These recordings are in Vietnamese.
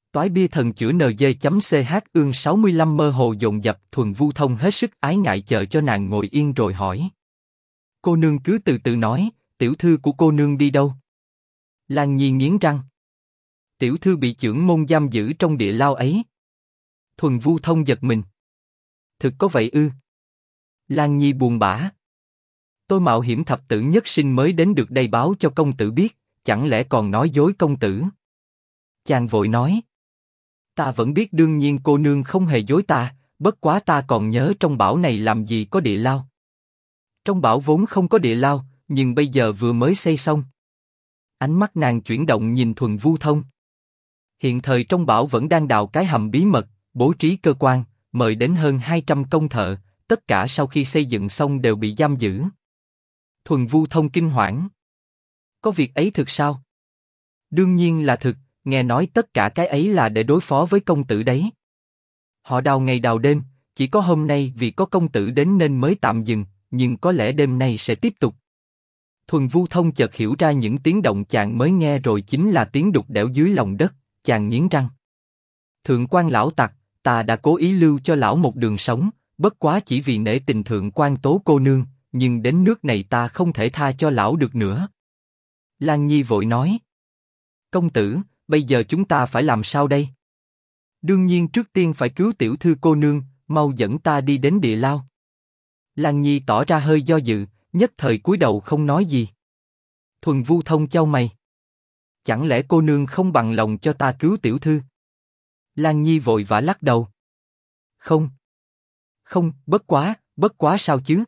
Toái bia thần chữa NG.ch ương 65 mơ hồ dồn dập. Thuần Vu Thông hết sức ái ngại chờ cho nàng ngồi yên rồi hỏi. Cô nương cứ từ từ nói, tiểu thư của cô nương đi đâu? Lan Nhi nghiến răng. Tiểu thư bị chưởng môn giam giữ trong địa lao ấy. Thuần Vu Thông giật mình. Thực có vậy ư? Lan Nhi buồn bã. Tôi mạo hiểm thập tử nhất sinh mới đến được đây báo cho công tử biết, chẳng lẽ còn nói dối công tử? Chàng vội nói. Ta vẫn biết đương nhiên cô nương không hề dối ta, bất quá ta còn nhớ trong bão này làm gì có địa lao. Trong bão vốn không có địa lao, nhưng bây giờ vừa mới xây xong. Ánh mắt nàng chuyển động nhìn Thuần Vu Thông. Hiện thời trong bão vẫn đang đào cái hầm bí mật, bố trí cơ quan, mời đến hơn 200 công thợ, tất cả sau khi xây dựng xong đều bị giam giữ. Thuần Vu Thông kinh hoảng. Có việc ấy thực sao? Đương nhiên là thực, nghe nói tất cả cái ấy là để đối phó với công tử đấy. Họ đào ngày đào đêm, chỉ có hôm nay vì có công tử đến nên mới tạm dừng, nhưng có lẽ đêm nay sẽ tiếp tục. Thuần Vu Thông chợt hiểu ra những tiếng động chàng mới nghe rồi chính là tiếng đục đẽo dưới lòng đất, chàng nghiến răng. Thượng quan lão tặc, ta đã cố ý lưu cho lão một đường sống, bất quá chỉ vì nể tình thượng quan tố cô nương, nhưng đến nước này ta không thể tha cho lão được nữa. Lan Nhi vội nói. Công tử, bây giờ chúng ta phải làm sao đây? Đương nhiên trước tiên phải cứu tiểu thư cô nương, mau dẫn ta đi đến địa lao. Lan Nhi tỏ ra hơi do dự, nhất thời cúi đầu không nói gì. Thuần Vu Thông chau mày. Chẳng lẽ cô nương không bằng lòng cho ta cứu tiểu thư? Lan Nhi vội vã lắc đầu. Không. Không, bất quá sao chứ?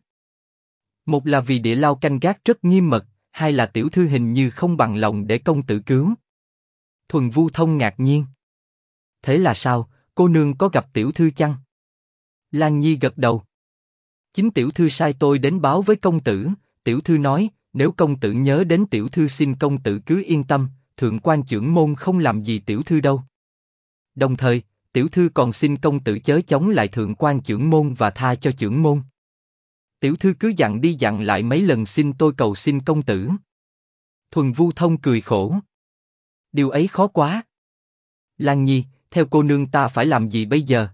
Một là vì địa lao canh gác rất nghiêm mật, hai là tiểu thư hình như không bằng lòng để công tử cứu. Thuần Vu Thông ngạc nhiên. Thế là sao, cô nương có gặp tiểu thư chăng? Lan Nhi gật đầu. Chính tiểu thư sai tôi đến báo với công tử, tiểu thư nói, nếu công tử nhớ đến tiểu thư xin công tử cứ yên tâm, thượng quan chưởng môn không làm gì tiểu thư đâu. Đồng thời, tiểu thư còn xin công tử chớ chống lại thượng quan chưởng môn và tha cho chưởng môn. Tiểu thư cứ dặn đi dặn lại mấy lần xin tôi cầu xin công tử. Thuần Vu Thông cười khổ. Điều ấy khó quá. Lan Nhi, theo cô nương ta phải làm gì bây giờ?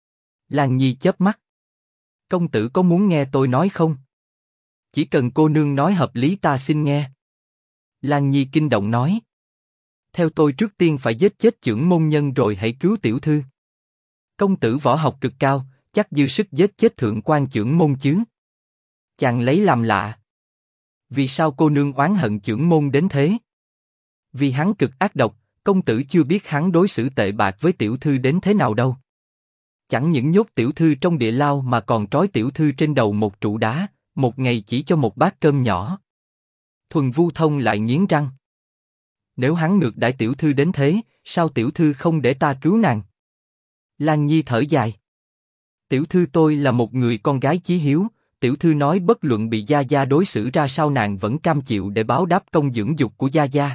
Lan Nhi chớp mắt. Công tử có muốn nghe tôi nói không? Chỉ cần cô nương nói hợp lý ta xin nghe. Lan Nhi kinh động nói. Theo tôi trước tiên phải giết chết chưởng môn nhân rồi hãy cứu tiểu thư. Công tử võ học cực cao, chắc dư sức giết chết thượng quan chưởng môn chứ? Chàng lấy làm lạ. Vì sao cô nương oán hận chưởng môn đến thế? Vì hắn cực ác độc, công tử chưa biết hắn đối xử tệ bạc với tiểu thư đến thế nào đâu. Chẳng những nhốt tiểu thư trong địa lao mà còn trói tiểu thư trên đầu một trụ đá, một ngày chỉ cho một bát cơm nhỏ. Thuần Vu Thông lại nghiến răng. Nếu hắn ngược đãi tiểu thư đến thế, sao tiểu thư không để ta cứu nàng? Lan Nhi thở dài. Tiểu thư tôi là một người con gái chí hiếu, tiểu thư nói bất luận bị gia gia đối xử ra sao nàng vẫn cam chịu để báo đáp công dưỡng dục của gia gia.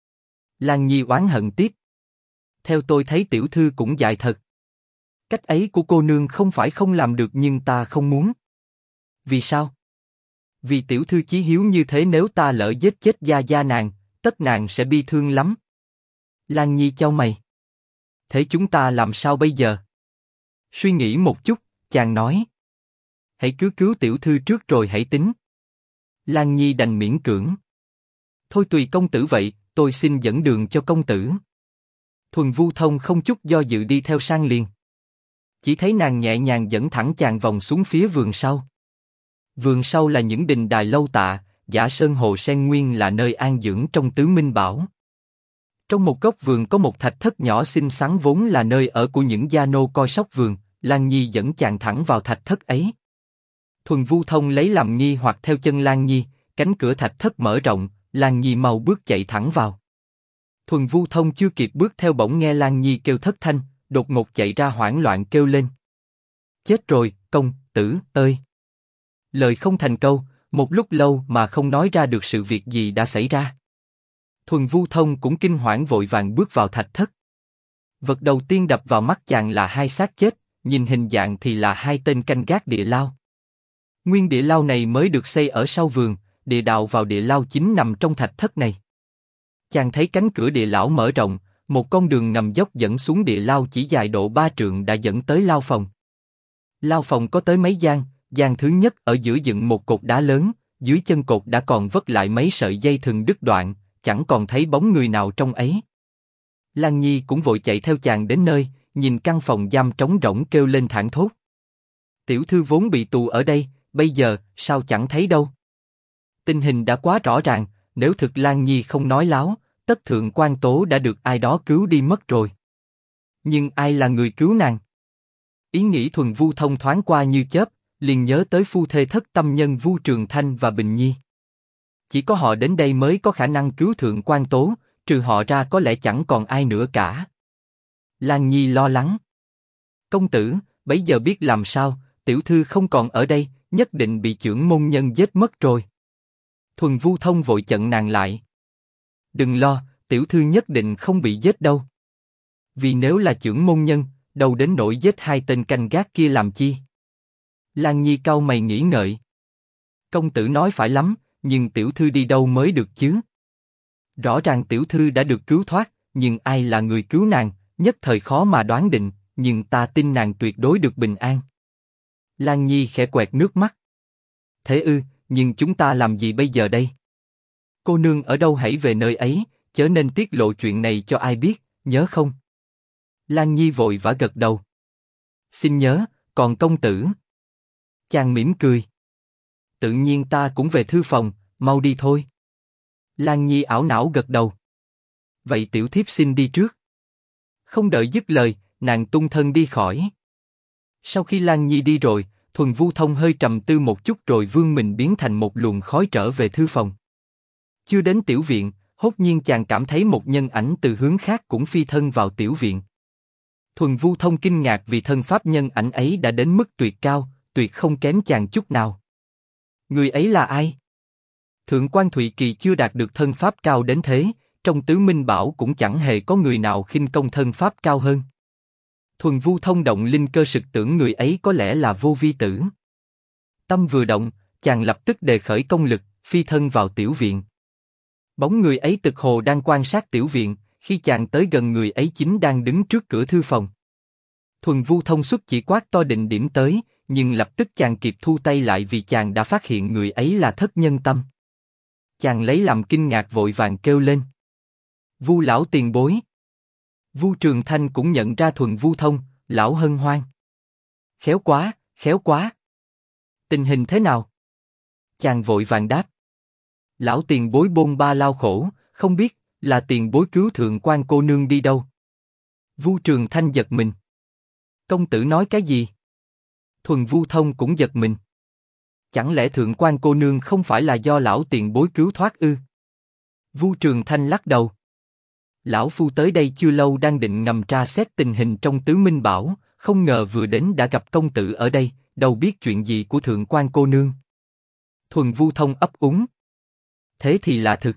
Lan Nhi oán hận tiếp. Theo tôi thấy tiểu thư cũng dại thật. Cách ấy của cô nương không phải không làm được nhưng ta không muốn. Vì sao? Vì tiểu thư chí hiếu như thế nếu ta lỡ giết chết gia gia nàng, tất nàng sẽ bi thương lắm. Lan Nhi chau mày. Thế chúng ta làm sao bây giờ? Suy nghĩ một chút, chàng nói. Hãy cứ cứu tiểu thư trước rồi hãy tính. Lan Nhi đành miễn cưỡng. Thôi tùy công tử vậy, tôi xin dẫn đường cho công tử. Thuần Vu Thông không chút do dự đi theo sang liền. Chỉ thấy nàng nhẹ nhàng dẫn thẳng chàng vòng xuống phía vườn sau. Vườn sau là những đình đài lâu tạ, Giả Sơn Hồ Sen nguyên là nơi an dưỡng trong Tứ Minh Bảo. Trong một góc vườn có một thạch thất nhỏ xinh xắn vốn là nơi ở của những gia nô coi sóc vườn. Lan Nhi dẫn chàng thẳng vào thạch thất ấy. Thuần Vu Thông lấy làm nghi hoặc theo chân Lan Nhi, cánh cửa thạch thất mở rộng, Lan Nhi mau bước chạy thẳng vào. Thuần Vu Thông chưa kịp bước theo bỗng nghe Lan Nhi kêu thất thanh, đột ngột chạy ra hoảng loạn kêu lên. Chết rồi, công tử ơi! Lời không thành câu, một lúc lâu mà không nói ra được sự việc gì đã xảy ra. Thuần Vu Thông cũng kinh hoảng vội vàng bước vào thạch thất. Vật đầu tiên đập vào mắt chàng là hai xác chết, nhìn hình dạng thì là hai tên canh gác địa lao. Nguyên địa lao này mới được xây ở sau vườn, địa đạo vào địa lao chính nằm trong thạch thất này. Chàng thấy cánh cửa địa lão mở rộng, một con đường ngầm dốc dẫn xuống địa lao chỉ dài độ 3 trượng đã dẫn tới lao phòng. Lao phòng có tới mấy gian, gian thứ nhất ở giữa dựng một cột đá lớn, dưới chân cột đã còn vất lại mấy sợi dây thừng đứt đoạn, chẳng còn thấy bóng người nào trong ấy. Lan Nhi cũng vội chạy theo chàng đến nơi, nhìn căn phòng giam trống rỗng kêu lên thảng thốt. Tiểu thư vốn bị tù ở đây, bây giờ sao chẳng thấy đâu? Tình hình đã quá rõ ràng, nếu thực Lan Nhi không nói láo, tất thượng quan tố đã được ai đó cứu đi mất rồi. Nhưng ai là người cứu nàng? Ý nghĩ Thuần Vu Thông thoáng qua như chớp, liền nhớ tới phu thê thất tâm nhân Vu Trường Thanh và Bình Nhi. Chỉ có họ đến đây mới có khả năng cứu thượng quan tố, trừ họ ra có lẽ chẳng còn ai nữa cả. Lan Nhi lo lắng. Công tử, bấy giờ biết làm sao, tiểu thư không còn ở đây, nhất định bị chưởng môn nhân giết mất rồi. Thuần Vu Thông vội chặn nàng lại. Đừng lo, tiểu thư nhất định không bị giết đâu. Vì nếu là chưởng môn nhân, đâu đến nỗi giết hai tên canh gác kia làm chi? Lan Nhi cau mày nghĩ ngợi. Công tử nói phải lắm, nhưng tiểu thư đi đâu mới được chứ? Rõ ràng tiểu thư đã được cứu thoát, nhưng ai là người cứu nàng, nhất thời khó mà đoán định, nhưng ta tin nàng tuyệt đối được bình an. Lan Nhi khẽ quẹt nước mắt. Thế ư, nhưng chúng ta làm gì bây giờ đây? Cô nương ở đâu hãy về nơi ấy, chớ nên tiết lộ chuyện này cho ai biết, nhớ không? Lan Nhi vội vã gật đầu. Xin nhớ, còn công tử? Chàng mỉm cười. Tự nhiên ta cũng về thư phòng, mau đi thôi. Lan Nhi ảo não gật đầu. Vậy tiểu thiếp xin đi trước. Không đợi dứt lời, nàng tung thân đi khỏi. Sau khi Lan Nhi đi rồi, Thuần Vu Thông hơi trầm tư một chút rồi vươn mình biến thành một luồng khói trở về thư phòng. Chưa đến tiểu viện, hốt nhiên chàng cảm thấy một nhân ảnh từ hướng khác cũng phi thân vào tiểu viện. Thuần Vu Thông kinh ngạc vì thân pháp nhân ảnh ấy đã đến mức tuyệt cao, tuyệt không kém chàng chút nào. Người ấy là ai? Thượng quan Thụy Kỳ chưa đạt được thân pháp cao đến thế, trong Tứ Minh Bảo cũng chẳng hề có người nào khinh công thân pháp cao hơn. Thuần Vu Thông động linh cơ sực tưởng người ấy có lẽ là Vô Vi Tử. Tâm vừa động, chàng lập tức đề khởi công lực, phi thân vào tiểu viện. Bóng người ấy tực hồ đang quan sát tiểu viện, khi chàng tới gần người ấy chính đang đứng trước cửa thư phòng. Thuần Vu Thông xuất chỉ quát to định điểm tới, nhưng lập tức chàng kịp thu tay lại vì chàng đã phát hiện người ấy là Thất Nhân Tâm. Chàng lấy làm kinh ngạc vội vàng kêu lên. Vu lão tiền bối. Vu Trường Thanh cũng nhận ra Thuần Vu Thông, lão hân hoan. Khéo quá, khéo quá. Tình hình thế nào? Chàng vội vàng đáp. Lão tiền bối bôn ba lao khổ, không biết là tiền bối cứu thượng quan cô nương đi đâu? Vu Trường Thanh giật mình. Công tử nói cái gì? Thuần Vu Thông cũng giật mình. Chẳng lẽ thượng quan cô nương không phải là do lão tiền bối cứu thoát ư? Vu Trường Thanh lắc đầu. Lão phu tới đây chưa lâu đang định ngầm tra xét tình hình trong Tứ Minh Bảo, không ngờ vừa đến đã gặp công tử ở đây, đâu biết chuyện gì của thượng quan cô nương. Thuần Vu Thông ấp úng. Thế thì là thực.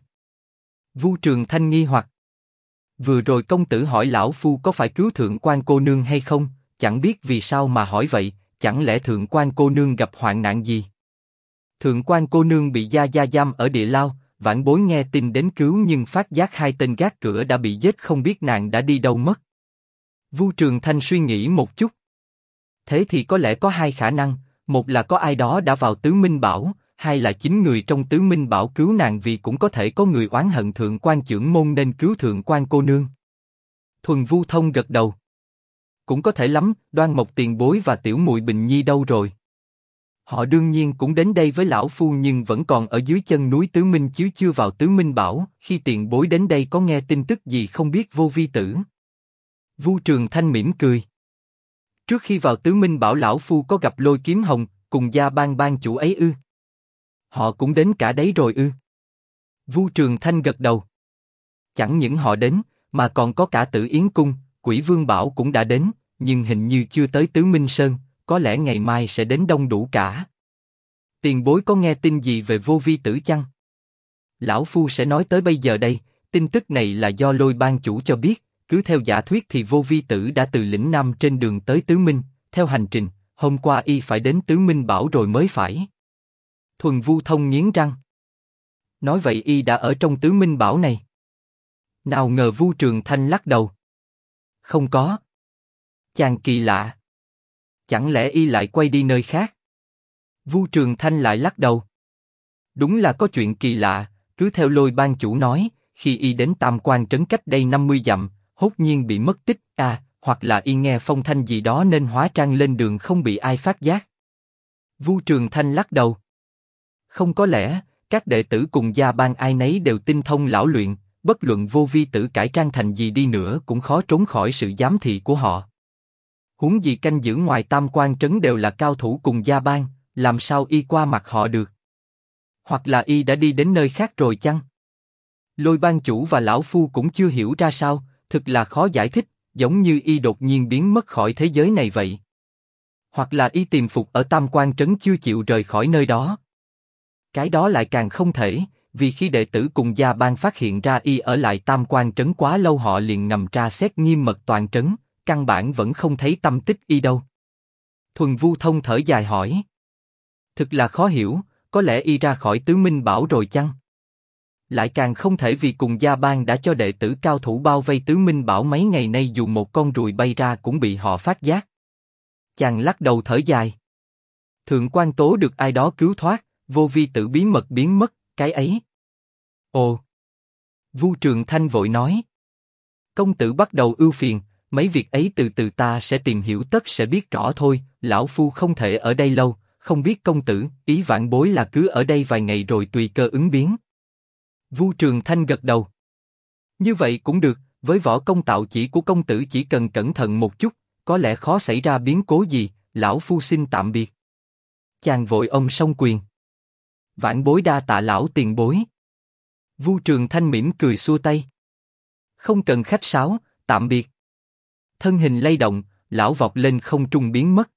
Vu Trường Thanh nghi hoặc. Vừa rồi công tử hỏi lão phu có phải cứu thượng quan cô nương hay không, chẳng biết vì sao mà hỏi vậy, chẳng lẽ thượng quan cô nương gặp hoạn nạn gì? Thượng quan cô nương bị gia gia giam ở địa lao, vãn bối nghe tin đến cứu nhưng phát giác hai tên gác cửa đã bị giết, không biết nàng đã đi đâu mất. Vu Trường Thanh suy nghĩ một chút. Thế thì có lẽ có hai khả năng, một là có ai đó đã vào Tứ Minh Bảo, hai là chính người trong Tứ Minh Bảo cứu nàng, vì cũng có thể có người oán hận thượng quan chưởng môn nên cứu thượng quan cô nương. Thuần Vu Thông gật đầu. Cũng có thể lắm, Đoan Mộc tiền bối và tiểu muội Bình Nhi đâu rồi? Họ đương nhiên cũng đến đây với lão phu nhưng vẫn còn ở dưới chân núi Tứ Minh chứ chưa vào Tứ Minh Bảo. Khi tiền bối đến đây có nghe tin tức gì không biết Vô Vi Tử? Vu Trường Thanh mỉm cười. Trước khi vào Tứ Minh Bảo lão phu có gặp Lôi Kiếm Hồng cùng Gia Ban ban chủ ấy ư? Họ cũng đến cả đấy rồi ư? Vu Trường Thanh gật đầu. Chẳng những họ đến, mà còn có cả Tử Yến Cung, Quỷ Vương Bảo cũng đã đến, nhưng hình như chưa tới Tứ Minh Sơn, có lẽ ngày mai sẽ đến đông đủ cả. Tiền bối có nghe tin gì về Vô Vi Tử chăng? Lão phu sẽ nói tới bây giờ đây, tin tức này là do Lôi ban chủ cho biết, cứ theo giả thuyết thì Vô Vi Tử đã từ lĩnh Nam trên đường tới Tứ Minh, theo hành trình, hôm qua y phải đến Tứ Minh Bảo rồi mới phải. Thuần Vu Thông nghiến răng. Nói vậy y đã ở trong Tứ Minh Bảo này. Nào ngờ Vu Trường Thanh lắc đầu. Không có. Chàng kỳ lạ. Chẳng lẽ y lại quay đi nơi khác? Vu Trường Thanh lại lắc đầu. Đúng là có chuyện kỳ lạ, cứ theo Lôi ban chủ nói, khi y đến Tam Quan trấn cách đây 50 dặm, hốt nhiên bị mất tích, hoặc là y nghe phong thanh gì đó nên hóa trang lên đường không bị ai phát giác. Vu Trường Thanh lắc đầu. Không có lẽ, các đệ tử cùng gia bang ai nấy đều tinh thông lão luyện, bất luận Vô Vi Tử cải trang thành gì đi nữa cũng khó trốn khỏi sự giám thị của họ. Huống gì canh giữ ngoài Tam Quan trấn đều là cao thủ cùng gia bang, làm sao y qua mặt họ được? Hoặc là y đã đi đến nơi khác rồi chăng? Lôi ban chủ và lão phu cũng chưa hiểu ra sao, thực là khó giải thích, giống như y đột nhiên biến mất khỏi thế giới này vậy. Hoặc là y tìm phục ở Tam Quan trấn chưa chịu rời khỏi nơi đó. Cái đó lại càng không thể, vì khi đệ tử cùng gia bang phát hiện ra y ở lại Tam Quan trấn quá lâu họ liền ngầm tra xét nghiêm mật toàn trấn, căn bản vẫn không thấy tâm tích y đâu. Thuần Vu Thông thở dài hỏi. Thực là khó hiểu, có lẽ y ra khỏi Tứ Minh Bảo rồi chăng? Lại càng không thể vì cùng gia bang đã cho đệ tử cao thủ bao vây Tứ Minh Bảo mấy ngày nay dù một con ruồi bay ra cũng bị họ phát giác. Chàng lắc đầu thở dài. Thượng quan Tố được ai đó cứu thoát, Vô Vi Tử bí mật biến mất, cái ấy. Ồ. Vu Trường Thanh vội nói. Công tử bắt đầu ưu phiền, mấy việc ấy từ từ ta sẽ tìm hiểu tất sẽ biết rõ thôi, lão phu không thể ở đây lâu, không biết công tử, ý vãn bối là cứ ở đây vài ngày rồi tùy cơ ứng biến. Vu Trường Thanh gật đầu. Như vậy cũng được, với võ công tạo chỉ của công tử chỉ cần cẩn thận một chút, có lẽ khó xảy ra biến cố gì, lão phu xin tạm biệt. Chàng vội ôm song quyền. Vãn bối đa tạ lão tiền bối. Vu Trường Thanh mỉm cười xua tay. Không cần khách sáo, tạm biệt. Thân hình lay động, lão vọt lên không trung biến mất.